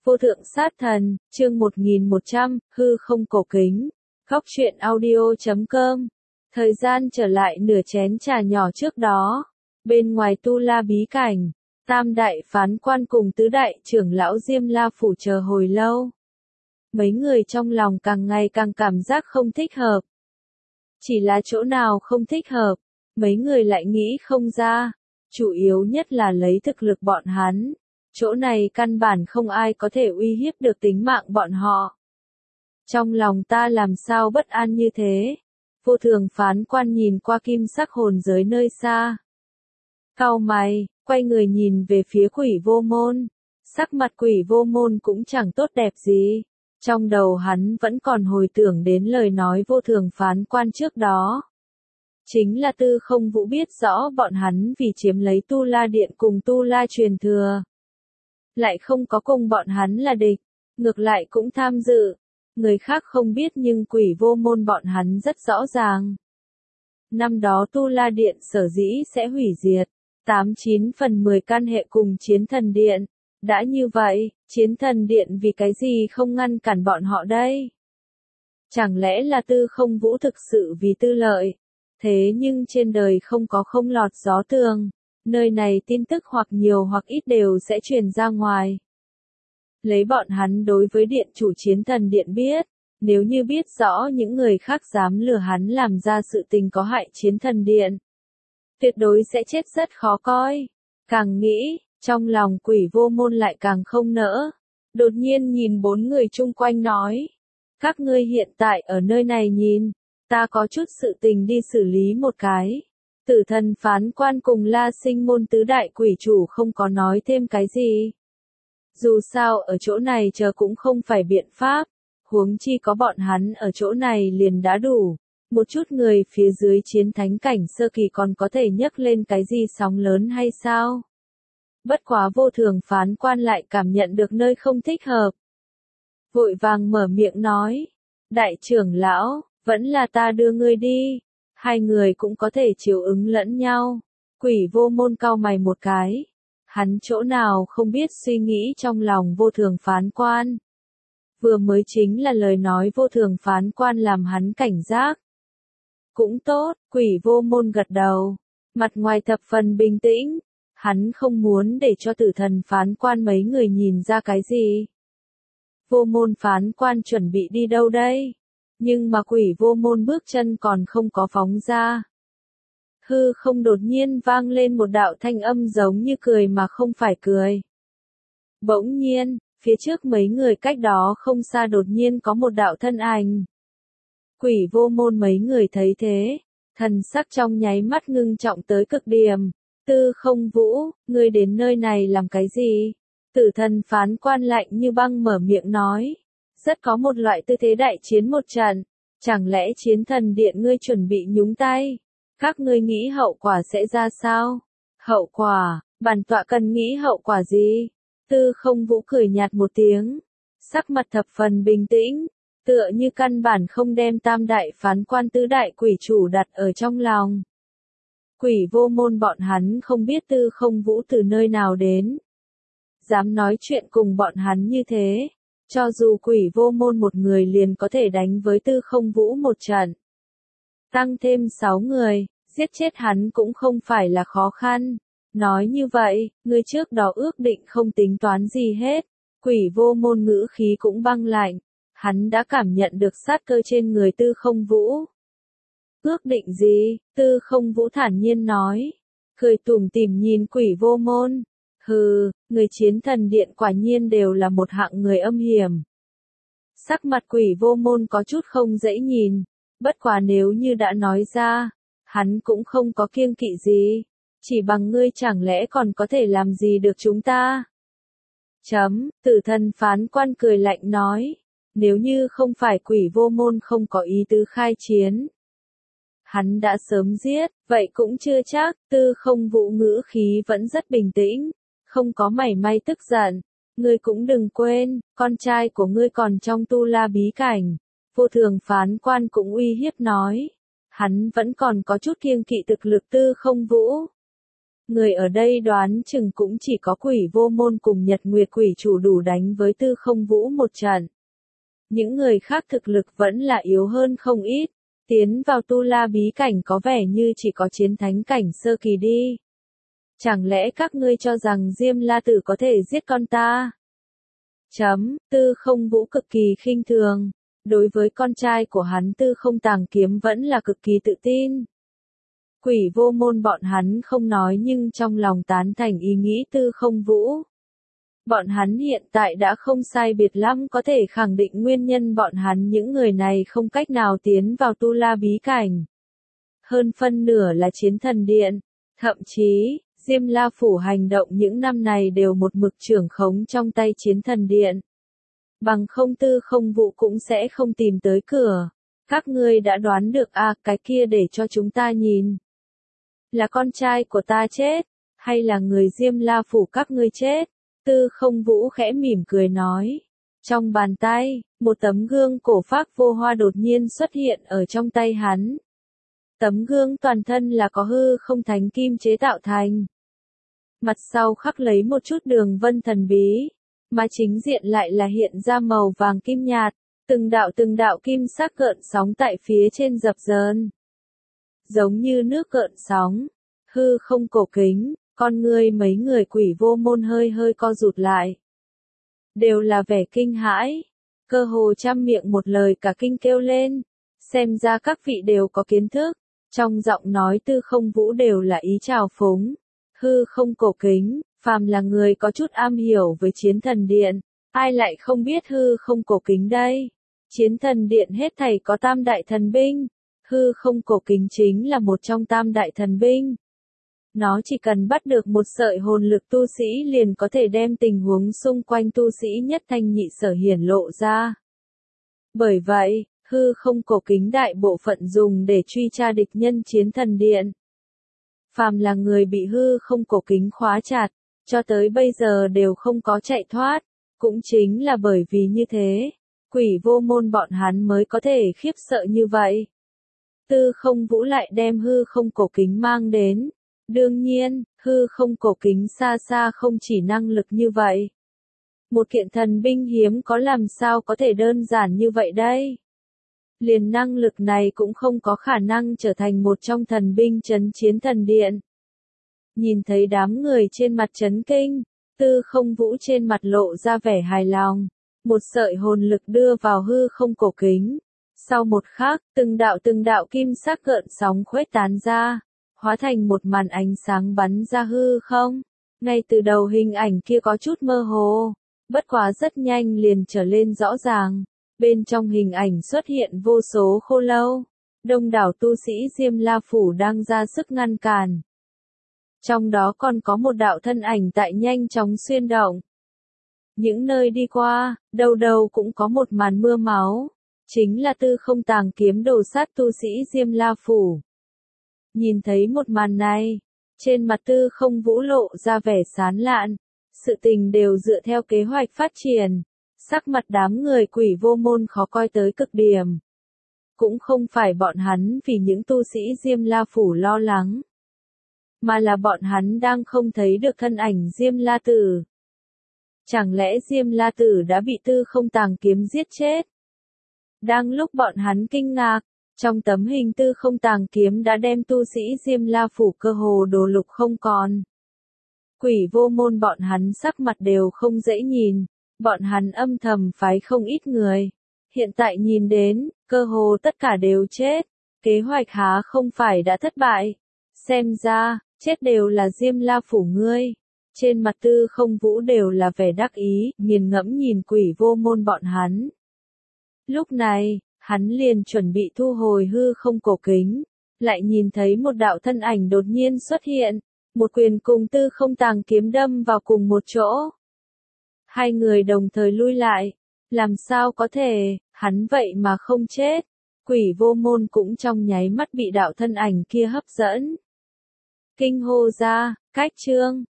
Vô thượng sát thần, chương 1100, hư không cổ kính. Góc truyện audio.com. Thời gian trở lại nửa chén trà nhỏ trước đó. Bên ngoài Tu La bí cảnh, tam đại phán quan cùng tứ đại trưởng lão Diêm La phủ chờ hồi lâu. Mấy người trong lòng càng ngày càng cảm giác không thích hợp. Chỉ là chỗ nào không thích hợp, mấy người lại nghĩ không ra. Chủ yếu nhất là lấy thực lực bọn hắn. Chỗ này căn bản không ai có thể uy hiếp được tính mạng bọn họ. Trong lòng ta làm sao bất an như thế? Vô thường phán quan nhìn qua kim sắc hồn giới nơi xa. Cau mày, quay người nhìn về phía Quỷ Vô Môn. Sắc mặt Quỷ Vô Môn cũng chẳng tốt đẹp gì. Trong đầu hắn vẫn còn hồi tưởng đến lời nói vô thường phán quan trước đó. Chính là Tư Không Vũ biết rõ bọn hắn vì chiếm lấy Tu La Điện cùng Tu La truyền thừa. Lại không có cùng bọn hắn là địch, ngược lại cũng tham dự. Người khác không biết nhưng Quỷ Vô Môn bọn hắn rất rõ ràng. Năm đó Tu La Điện sở dĩ sẽ hủy diệt, 89/10 can hệ cùng Chiến Thần Điện. Đã như vậy, Chiến Thần Điện vì cái gì không ngăn cản bọn họ đây? Chẳng lẽ là Tư Không Vũ thực sự vì tư lợi? Thế nhưng trên đời không có không lọt gió tường. Nơi này tin tức hoặc nhiều hoặc ít đều sẽ truyền ra ngoài. Lấy bọn hắn đối với điện chủ Chiến Thần Điện biết, nếu như biết rõ những người khác dám lừa hắn làm ra sự tình có hại Chiến Thần Điện, tuyệt đối sẽ chết rất khó coi. Càng nghĩ, trong lòng Quỷ Vô Môn lại càng không nỡ. Đột nhiên nhìn bốn người chung quanh nói, các ngươi hiện tại ở nơi này nhìn, ta có chút sự tình đi xử lý một cái. Tử Thần phán quan cùng La Sinh môn tứ đại quỷ chủ không có nói thêm cái gì. Dù sao ở chỗ này chờ cũng không phải biện pháp, huống chi có bọn hắn ở chỗ này liền đã đủ. Một chút người phía dưới chiến thánh cảnh sơ kỳ còn có thể nhấc lên cái gì sóng lớn hay sao? Bất quá vô thường phán quan lại cảm nhận được nơi không thích hợp. Vội vàng mở miệng nói, đại trưởng lão, vẫn là ta đưa ngươi đi. Hai người cũng có thể chiều ứng lẫn nhau. Quỷ Vô Môn cau mày một cái. Hắn chỗ nào không biết suy nghĩ trong lòng vô thường phán quan. Vừa mới chính là lời nói vô thường phán quan làm hắn cảnh giác. Cũng tốt, Quỷ Vô Môn gật đầu. Mặt ngoài thập phần bình tĩnh. Hắn không muốn để cho Tử Thần phán quan mấy người nhìn ra cái gì. Vô Môn phán quan chuẩn bị đi đâu đây? Nhưng mà Quỷ Vô Môn bước chân còn không có phóng ra. Hư không đột nhiên vang lên một đạo thanh âm giống như cười mà không phải cười. Bỗng nhiên, phía trước mấy người cách đó không xa đột nhiên có một đạo thân ảnh. Quỷ Vô Môn mấy người thấy thế, thần sắc trong nháy mắt ngưng trọng tới cực điểm. Tư Không Vũ, ngươi đến nơi này làm cái gì? Tử Thần phán quan lạnh như băng mở miệng nói. Rất có một loại tư thế đại chiến một trận. Chẳng lẽ Chiến Thần Điện ngươi chuẩn bị nhúng tay? Các ngươi nghĩ hậu quả sẽ ra sao? Hậu quả, bản tọa cần nghĩ hậu quả gì? Tư Không Vũ cười nhạt một tiếng. Sắc mặt thập phần bình tĩnh. Tựa như căn bản không đem tam đại phán quan tứ đại quỷ chủ đặt ở trong lòng. Quỷ Vô Môn bọn hắn không biết Tư Không Vũ từ nơi nào đến. Dám nói chuyện cùng bọn hắn như thế. Cho dù Quỷ Vô Môn một người liền có thể đánh với Tư Không Vũ một trận. Tăng thêm 6 người, giết chết hắn cũng không phải là khó khăn. Nói như vậy, người trước đó ước định không tính toán gì hết. Quỷ Vô Môn ngữ khí cũng băng lạnh. Hắn đã cảm nhận được sát cơ trên người Tư Không Vũ. Ước định gì? Tư Không Vũ thản nhiên nói. Cười tủm tỉm nhìn Quỷ Vô Môn. Hừ, người Chiến Thần Điện quả nhiên đều là một hạng người âm hiểm. Sắc mặt Quỷ Vô Môn có chút không dễ nhìn. Bất quá nếu như đã nói ra, hắn cũng không có kiêng kỵ gì. Chỉ bằng ngươi chẳng lẽ còn có thể làm gì được chúng ta? Tử Thần phán quan cười lạnh nói. Nếu như không phải Quỷ Vô Môn không có ý tứ khai chiến. Hắn đã sớm giết, vậy cũng chưa chắc. Tư Không Vũ ngữ khí vẫn rất bình tĩnh. Không có mảy may tức giận. Ngươi cũng đừng quên, con trai của ngươi còn trong Tu La bí cảnh. Vô thường phán quan cũng uy hiếp nói. Hắn vẫn còn có chút kiêng kỵ thực lực Tư Không Vũ. Người ở đây đoán chừng cũng chỉ có Quỷ Vô Môn cùng Nhật Nguyệt Quỷ Chủ đủ đánh với Tư Không Vũ một trận. Những người khác thực lực vẫn là yếu hơn không ít, tiến vào tu la bí cảnh có vẻ như chỉ có chiến thánh cảnh sơ kỳ đi. Chẳng lẽ các ngươi cho rằng Diêm La Tử có thể giết con ta? Tư Không Vũ cực kỳ khinh thường. Đối với con trai của hắn Tư Không Tàng Kiếm vẫn là cực kỳ tự tin. Quỷ Vô Môn bọn hắn không nói nhưng trong lòng tán thành ý nghĩ Tư Không Vũ. Bọn hắn hiện tại đã không sai biệt lắm có thể khẳng định nguyên nhân bọn hắn những người này không cách nào tiến vào tu la bí cảnh. Hơn phân nửa là chiến thần điện. Thậm chí, Diêm La Phủ hành động những năm này đều một mực trưởng khống trong tay chiến thần điện. Bằng không Tư Không Vũ cũng sẽ không tìm tới cửa. Các ngươi đã đoán được à, cái kia để cho chúng ta nhìn. Là con trai của ta chết, hay là người Diêm La Phủ các ngươi chết? Tư Không Vũ khẽ mỉm cười nói. Trong bàn tay, một tấm gương cổ phác vô hoa đột nhiên xuất hiện ở trong tay hắn. Tấm gương toàn thân là có hư không thánh kim chế tạo thành. Mặt sau khắc lấy một chút đường vân thần bí, mà chính diện lại là hiện ra màu vàng kim nhạt, từng đạo kim sắc gợn sóng tại phía trên dập dờn. Giống như nước gợn sóng, hư không cổ kính, con ngươi mấy người Quỷ Vô Môn hơi hơi co rụt lại. Đều là vẻ kinh hãi, cơ hồ trăm miệng một lời cả kinh kêu lên, xem ra các vị đều có kiến thức, trong giọng nói Tư Không Vũ đều là ý trào phúng. Hư không cổ kính, phàm là người có chút am hiểu với chiến thần điện, ai lại không biết hư không cổ kính đây? Chiến thần điện hết thảy có tam đại thần binh, hư không cổ kính chính là một trong tam đại thần binh. Nó chỉ cần bắt được một sợi hồn lực tu sĩ liền có thể đem tình huống xung quanh tu sĩ nhất thanh nhị sở hiển lộ ra. Bởi vậy, hư không cổ kính đại bộ phận dùng để truy tra địch nhân chiến thần điện. Phàm là người bị hư không cổ kính khóa chặt, cho tới bây giờ đều không có chạy thoát, cũng chính là bởi vì như thế, Quỷ Vô Môn bọn hắn mới có thể khiếp sợ như vậy. Tư Không Vũ lại đem hư không cổ kính mang đến. Đương nhiên, hư không cổ kính xa xa không chỉ năng lực như vậy. Một kiện thần binh hiếm có làm sao có thể đơn giản như vậy đây? Liền năng lực này cũng không có khả năng trở thành một trong thần binh trấn chiến thần điện. Nhìn thấy đám người trên mặt chấn kinh, Tư Không Vũ trên mặt lộ ra vẻ hài lòng. Một sợi hồn lực đưa vào hư không cổ kính. Sau một khắc, từng đạo kim sắc gợn sóng khuếch tán ra, hóa thành một màn ánh sáng bắn ra hư không. Ngay từ đầu hình ảnh kia có chút mơ hồ, bất quá rất nhanh liền trở lên rõ ràng. Bên trong hình ảnh xuất hiện vô số khô lâu, đông đảo tu sĩ Diêm La Phủ đang ra sức ngăn cản. Trong đó còn có một đạo thân ảnh tại nhanh chóng xuyên động. Những nơi đi qua, đâu đâu cũng có một màn mưa máu, chính là Tư Không Tàng Kiếm đồ sát tu sĩ Diêm La Phủ. Nhìn thấy một màn này, trên mặt Tư Không Vũ lộ ra vẻ sán lạn, sự tình đều dựa theo kế hoạch phát triển. Sắc mặt đám người Quỷ Vô Môn khó coi tới cực điểm. Cũng không phải bọn hắn vì những tu sĩ Diêm La Phủ lo lắng, mà là bọn hắn đang không thấy được thân ảnh Diêm La Tử. Chẳng lẽ Diêm La Tử đã bị Tư Không Tàng Kiếm giết chết? Đang lúc bọn hắn kinh ngạc, trong tấm hình Tư Không Tàng Kiếm đã đem tu sĩ Diêm La Phủ cơ hồ đồ lục không còn. Quỷ Vô Môn bọn hắn sắc mặt đều không dễ nhìn. Bọn hắn âm thầm phái không ít người. Hiện tại nhìn đến, cơ hồ tất cả đều chết. Kế hoạch há không phải đã thất bại. Xem ra, chết đều là Diêm La Phủ ngươi. Trên mặt Tư Không Vũ đều là vẻ đắc ý, nghiền ngẫm nhìn Quỷ Vô Môn bọn hắn. Lúc này, hắn liền chuẩn bị thu hồi hư không cổ kính. Lại nhìn thấy một đạo thân ảnh đột nhiên xuất hiện. Một quyền cùng Tư Không Tàng Kiếm đâm vào cùng một chỗ. Hai người đồng thời lui lại. Làm sao có thể, hắn vậy mà không chết. Quỷ Vô Môn cũng trong nháy mắt bị đạo thân ảnh kia hấp dẫn. Kinh hô ra, cách chương.